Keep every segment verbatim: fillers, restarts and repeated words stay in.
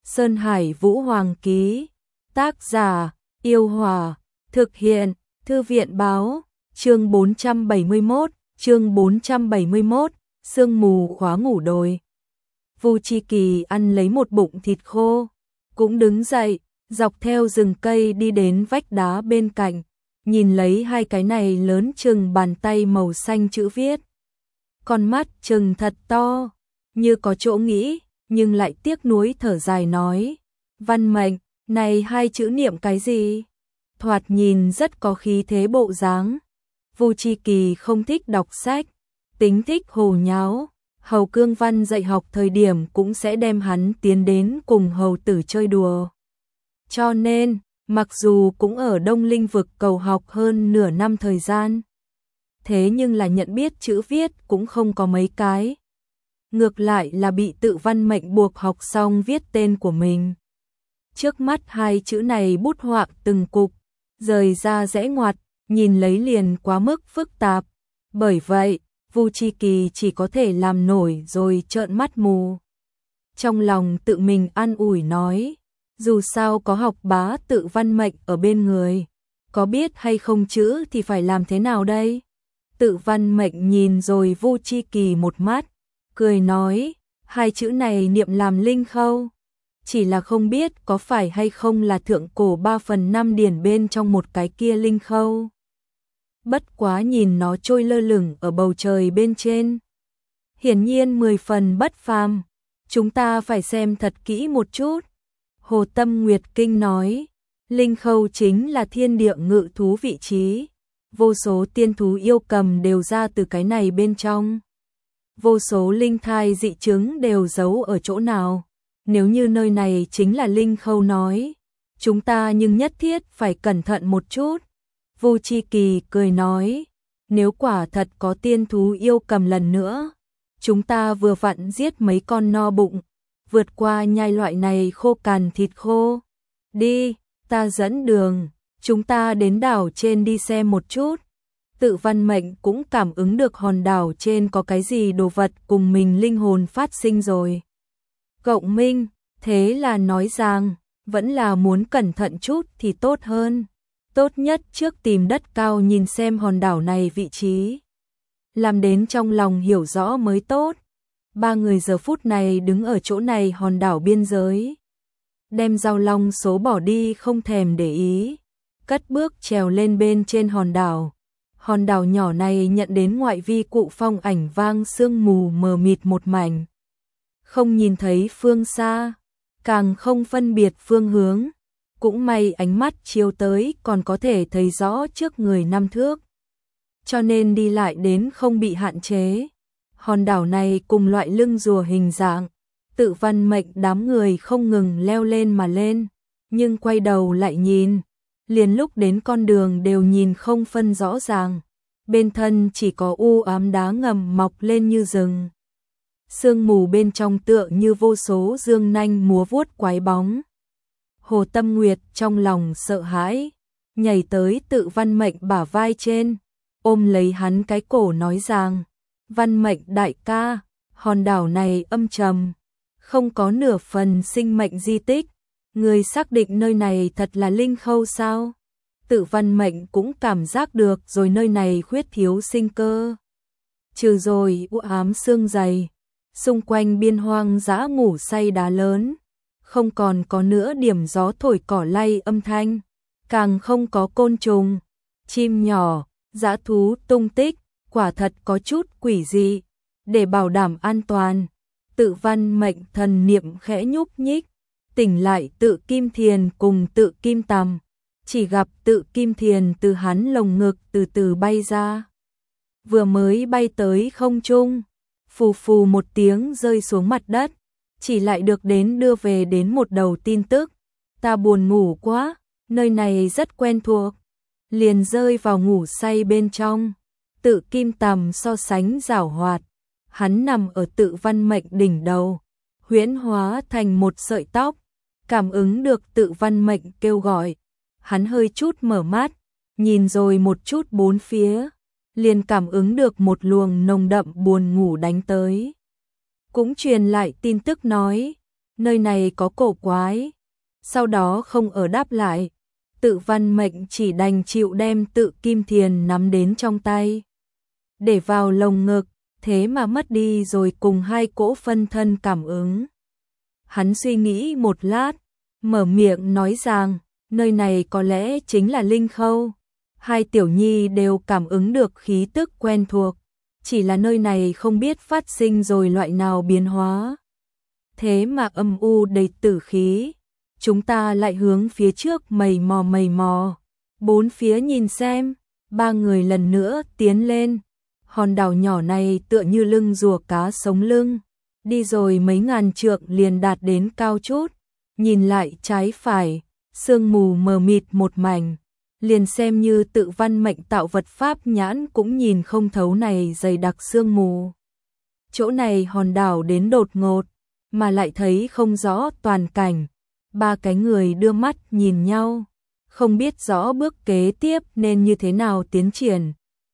Sơn Hải Vũ Hoàng ký. Tác giả, Yêu Hòa. Thực hiện, Thư viện báo. Chương bốn trăm bảy mươi mốt, chương bốn trăm bảy mươi mốt, sương mù khóa ngủ đồi. Vu Chi Kỳ ăn lấy một bụng thịt khô, cũng đứng dậy, dọc theo rừng cây đi đến vách đá bên cạnh, nhìn lấy hai cái này lớn chừng bàn tay màu xanh chữ viết. Con mắt chừng thật to, như có chỗ nghĩ, nhưng lại tiếc nuối thở dài nói, Văn Mệnh, này hai chữ niệm cái gì? Thoạt nhìn rất có khí thế bộ dáng. Vu Chi Kỳ không thích đọc sách, tính thích hồ nháo. Hầu Cương Văn dạy học thời điểm cũng sẽ đem hắn tiến đến cùng hầu tử chơi đùa. Cho nên, mặc dù cũng ở Đông Linh vực cầu học hơn nửa năm thời gian, thế nhưng là nhận biết chữ viết cũng không có mấy cái. Ngược lại là bị Tự Văn Mệnh buộc học xong viết tên của mình. Trước mắt hai chữ này bút họa từng cục, rời ra rẽ ngoặt, nhìn lấy liền quá mức phức tạp. Bởi vậy, Vu Chi Kỳ chỉ có thể làm nổi rồi trợn mắt mù. Trong lòng tự mình an ủi nói, dù sao có học bá Tự Văn Mệnh ở bên người, có biết hay không chữ thì phải làm thế nào đây? Tự Văn Mệnh nhìn rồi Vu Chi Kỳ một mắt, cười nói, hai chữ này niệm làm linh khâu, chỉ là không biết có phải hay không là thượng cổ ba phần năm điển bên trong một cái kia linh khâu. Bất quá nhìn nó trôi lơ lửng ở bầu trời bên trên, hiển nhiên mười phần bất phàm, chúng ta phải xem thật kỹ một chút. Hồ Tâm Nguyệt Kinh nói, linh khâu chính là thiên địa ngự thú vị trí, vô số tiên thú yêu cầm đều ra từ cái này bên trong. Vô số linh thai dị chứng đều giấu ở chỗ nào, nếu như nơi này chính là linh khâu nói, chúng ta nhưng nhất thiết phải cẩn thận một chút. Vu Chi Kỳ cười nói, nếu quả thật có tiên thú yêu cầm lần nữa, chúng ta vừa vặn giết mấy con no bụng, vượt qua nhai loại này khô cằn thịt khô. Đi, ta dẫn đường, chúng ta đến đảo trên đi xem một chút. Tự Văn Mệnh cũng cảm ứng được hòn đảo trên có cái gì đồ vật cùng mình linh hồn phát sinh rồi. Cộng minh, thế là nói rằng, vẫn là muốn cẩn thận chút thì tốt hơn. Tốt nhất trước tìm đất cao nhìn xem hòn đảo này vị trí, làm đến trong lòng hiểu rõ mới tốt. Ba người giờ phút này đứng ở chỗ này hòn đảo biên giới, đem Giao Long số bỏ đi không thèm để ý, cất bước trèo lên bên trên hòn đảo. Hòn đảo nhỏ này nhận đến ngoại vi cụ phong ảnh vang sương mù mờ mịt một mảnh, không nhìn thấy phương xa, càng không phân biệt phương hướng. Cũng may ánh mắt chiếu tới còn có thể thấy rõ trước người năm thước, cho nên đi lại đến không bị hạn chế. Hòn đảo này cùng loại lưng rùa hình dạng, Tự Văn Mệnh đám người không ngừng leo lên mà lên, nhưng quay đầu lại nhìn, liền lúc đến con đường đều nhìn không phân rõ ràng, bên thân chỉ có u ám đá ngầm mọc lên như rừng. Sương mù bên trong tựa như vô số dương nanh múa vuốt quái bóng. Hồ Tâm Nguyệt trong lòng sợ hãi, nhảy tới Tự Văn Mệnh bả vai trên, ôm lấy hắn cái cổ nói rằng, Văn Mệnh đại ca, hòn đảo này âm trầm, không có nửa phần sinh mệnh di tích, người xác định nơi này thật là linh khâu sao? Tự Văn Mệnh cũng cảm giác được rồi nơi này khuyết thiếu sinh cơ. Trừ rồi u ám sương dày, xung quanh biên hoang dã ngủ say đá lớn, không còn có nữa điểm gió thổi cỏ lay âm thanh, càng không có côn trùng, chim nhỏ, dã thú tung tích, quả thật có chút quỷ dị. Để bảo đảm an toàn, Tự Văn Mệnh thần niệm khẽ nhúc nhích, tỉnh lại Tự Kim Thiền cùng Tự Kim Tầm, chỉ gặp Tự Kim Thiền từ hắn lồng ngực từ từ bay ra. Vừa mới bay tới không trung, phù phù một tiếng rơi xuống mặt đất, chỉ lại được đến đưa về đến một đầu tin tức, ta buồn ngủ quá, nơi này rất quen thuộc, liền rơi vào ngủ say bên trong. Tự Kim Tầm so sánh giảo hoạt, hắn nằm ở Tự Văn Mệnh đỉnh đầu, huyễn hóa thành một sợi tóc, cảm ứng được Tự Văn Mệnh kêu gọi, hắn hơi chút mở mắt, nhìn rồi một chút bốn phía, liền cảm ứng được một luồng nồng đậm buồn ngủ đánh tới. Cũng truyền lại tin tức nói, nơi này có cổ quái. Sau đó không ở đáp lại, Tự Văn Mệnh chỉ đành chịu đem Tự Kim Thiền nắm đến trong tay, để vào lồng ngực, thế mà mất đi rồi cùng hai cỗ phân thân cảm ứng. Hắn suy nghĩ một lát, mở miệng nói rằng, nơi này có lẽ chính là Linh Khâu. Hai tiểu nhi đều cảm ứng được khí tức quen thuộc, chỉ là nơi này không biết phát sinh rồi loại nào biến hóa. Thế mà âm u đầy tử khí, chúng ta lại hướng phía trước mầy mò mầy mò, bốn phía nhìn xem, ba người lần nữa tiến lên. Hòn đảo nhỏ này tựa như lưng rùa cá sống lưng, đi rồi mấy ngàn trượng liền đạt đến cao chút, nhìn lại trái phải, sương mù mờ mịt một mảnh, liền xem như Tự Văn Mệnh tạo vật pháp nhãn cũng nhìn không thấu này dày đặc sương mù. Chỗ này hòn đảo đến đột ngột, mà lại thấy không rõ toàn cảnh, ba cái người đưa mắt nhìn nhau, không biết rõ bước kế tiếp nên như thế nào tiến triển.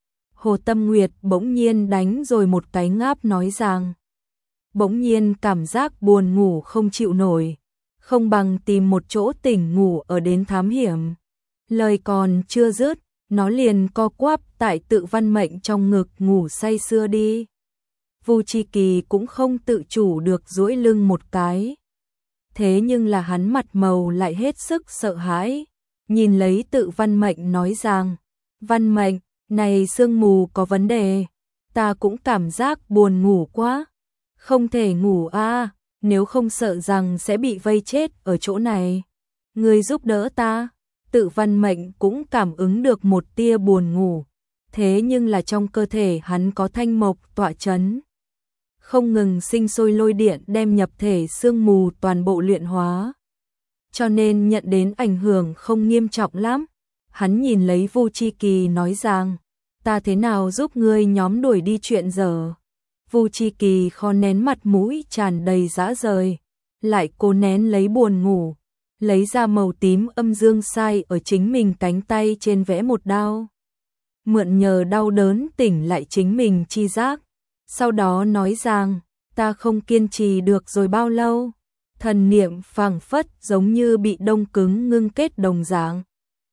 Hồ Tâm Nguyệt bỗng nhiên đánh rồi một cái ngáp nói rằng, bỗng nhiên cảm giác buồn ngủ không chịu nổi, không bằng tìm một chỗ tỉnh ngủ ở đến thám hiểm. Lời còn chưa dứt, nó liền co quắp tại Tự Văn Mệnh trong ngực ngủ say sưa đi. Vu Chi Kỳ cũng không tự chủ được duỗi lưng một cái. Thế nhưng là hắn mặt màu lại hết sức sợ hãi, nhìn lấy Tự Văn Mệnh nói rằng, Văn Mệnh, này sương mù có vấn đề, ta cũng cảm giác buồn ngủ quá, không thể ngủ a, nếu không sợ rằng sẽ bị vây chết ở chỗ này. Người giúp đỡ ta. Tự Văn Mệnh cũng cảm ứng được một tia buồn ngủ, thế nhưng là trong cơ thể hắn có thanh mộc tọa chấn, không ngừng sinh sôi lôi điện đem nhập thể sương mù toàn bộ luyện hóa, cho nên nhận đến ảnh hưởng không nghiêm trọng lắm. Hắn nhìn lấy Vu Chi Kỳ nói rằng, ta thế nào giúp ngươi nhóm đuổi đi chuyện dở. Vu Chi Kỳ khó nén mặt mũi tràn đầy dã rời, lại cố nén lấy buồn ngủ, lấy ra màu tím âm dương sai ở chính mình cánh tay trên vẽ một đao, mượn nhờ đau đớn tỉnh lại chính mình chi giác. Sau đó nói rằng, ta không kiên trì được rồi bao lâu, thần niệm phảng phất giống như bị đông cứng ngưng kết đồng dạng.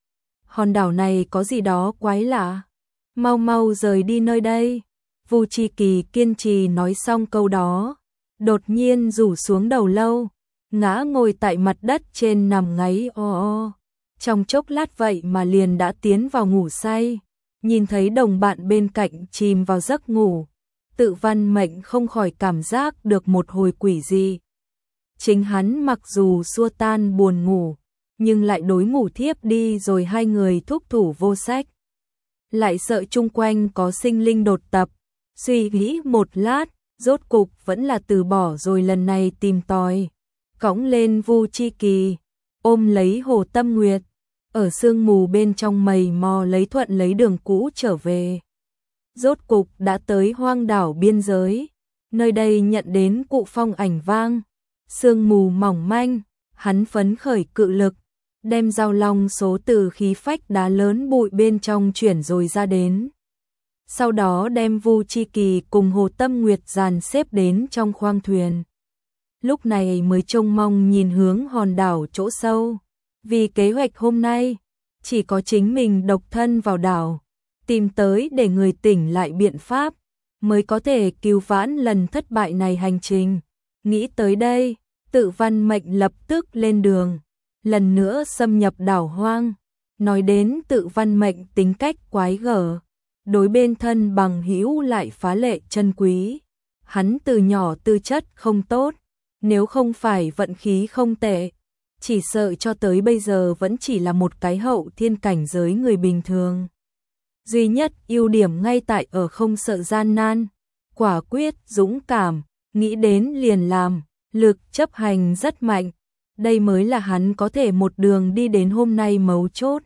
Hòn đảo này có gì đó quái lạ, mau mau rời đi nơi đây. Vu Chi Kỳ kiên trì nói xong câu đó, đột nhiên rủ xuống đầu lâu, ngã ngồi tại mặt đất trên nằm ngáy o o. Trong chốc lát vậy mà liền đã tiến vào ngủ say, nhìn thấy đồng bạn bên cạnh chìm vào giấc ngủ, Tự Văn Mệnh không khỏi cảm giác được một hồi quỷ dị. Chính hắn mặc dù xua tan buồn ngủ, nhưng lại đối ngủ thiếp đi rồi hai người thúc thủ vô sách. Lại sợ chung quanh có sinh linh đột tập, suy nghĩ một lát, rốt cục vẫn là từ bỏ rồi lần này tìm tòi. Cõng lên Vu Chi Kỳ, ôm lấy Hồ Tâm Nguyệt, ở sương mù bên trong mầy mò lấy thuận lấy đường cũ trở về. Rốt cục đã tới hoang đảo biên giới, nơi đây nhận đến cụ phong ảnh vang, sương mù mỏng manh, hắn phấn khởi cự lực, đem giao long số từ khí phách đá lớn bụi bên trong chuyển rồi ra đến. Sau đó đem Vu Chi Kỳ cùng Hồ Tâm Nguyệt dàn xếp đến trong khoang thuyền. Lúc này mới trông mong nhìn hướng hòn đảo chỗ sâu, vì kế hoạch hôm nay, chỉ có chính mình độc thân vào đảo, tìm tới để người tỉnh lại biện pháp, mới có thể cứu vãn lần thất bại này hành trình. Nghĩ tới đây, Tự Văn Mệnh lập tức lên đường, lần nữa xâm nhập đảo hoang. Nói đến Tự Văn Mệnh tính cách quái gở, đối bên thân bằng hữu lại phá lệ chân quý. Hắn từ nhỏ tư chất không tốt, nếu không phải vận khí không tệ, chỉ sợ cho tới bây giờ vẫn chỉ là một cái hậu thiên cảnh giới người bình thường. Duy nhất ưu điểm ngay tại ở không sợ gian nan, quả quyết, dũng cảm, nghĩ đến liền làm, lực chấp hành rất mạnh. Đây mới là hắn có thể một đường đi đến hôm nay mấu chốt.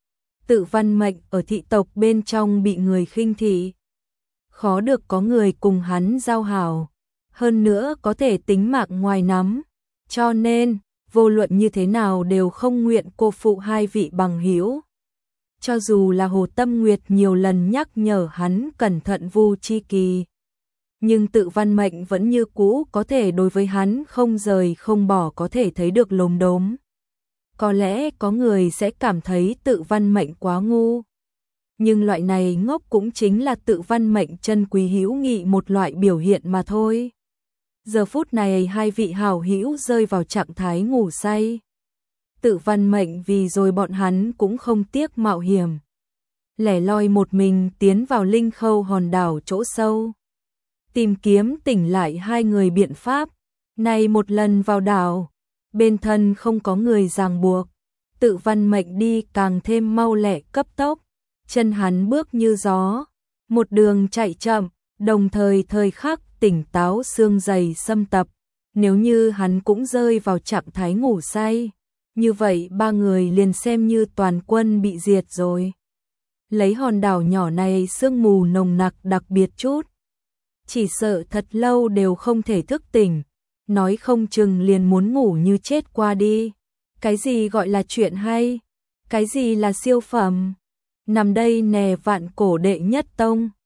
Tự Văn Mệnh ở thị tộc bên trong bị người khinh thị, khó được có người cùng hắn giao hảo, hơn nữa có thể tính mạng ngoài nắm, cho nên vô luận như thế nào đều không nguyện cô phụ hai vị bằng hữu. Cho dù là Hồ Tâm Nguyệt nhiều lần nhắc nhở hắn cẩn thận Vu Chi Kỳ, nhưng tự văn mệnh vẫn như cũ có thể đối với hắn không rời không bỏ, có thể thấy được lốm đốm. Có lẽ có người sẽ cảm thấy tự văn mệnh quá ngu. Nhưng loại này ngốc cũng chính là tự văn mệnh chân quý hữu nghị một loại biểu hiện mà thôi. Giờ phút này hai vị hảo hữu rơi vào trạng thái ngủ say. Tự văn mệnh vì rồi bọn hắn cũng không tiếc mạo hiểm. Lẻ loi một mình tiến vào linh khâu hòn đảo chỗ sâu. Tìm kiếm tỉnh lại hai người biện pháp. Này một lần vào đảo, bên thân không có người ràng buộc. Tự văn mệnh đi càng thêm mau lẹ cấp tốc. Chân hắn bước như gió. Một đường chạy chậm, đồng thời thời khắc tỉnh táo xương dày xâm tập. Nếu như hắn cũng rơi vào trạng thái ngủ say, như vậy ba người liền xem như toàn quân bị diệt rồi. Lấy hòn đảo nhỏ này sương mù nồng nặc đặc biệt chút. Chỉ sợ thật lâu đều không thể thức tỉnh. Nói không chừng liền muốn ngủ như chết qua đi. Cái gì gọi là chuyện hay? Cái gì là siêu phẩm? Nằm đây nè vạn cổ đệ nhất tông.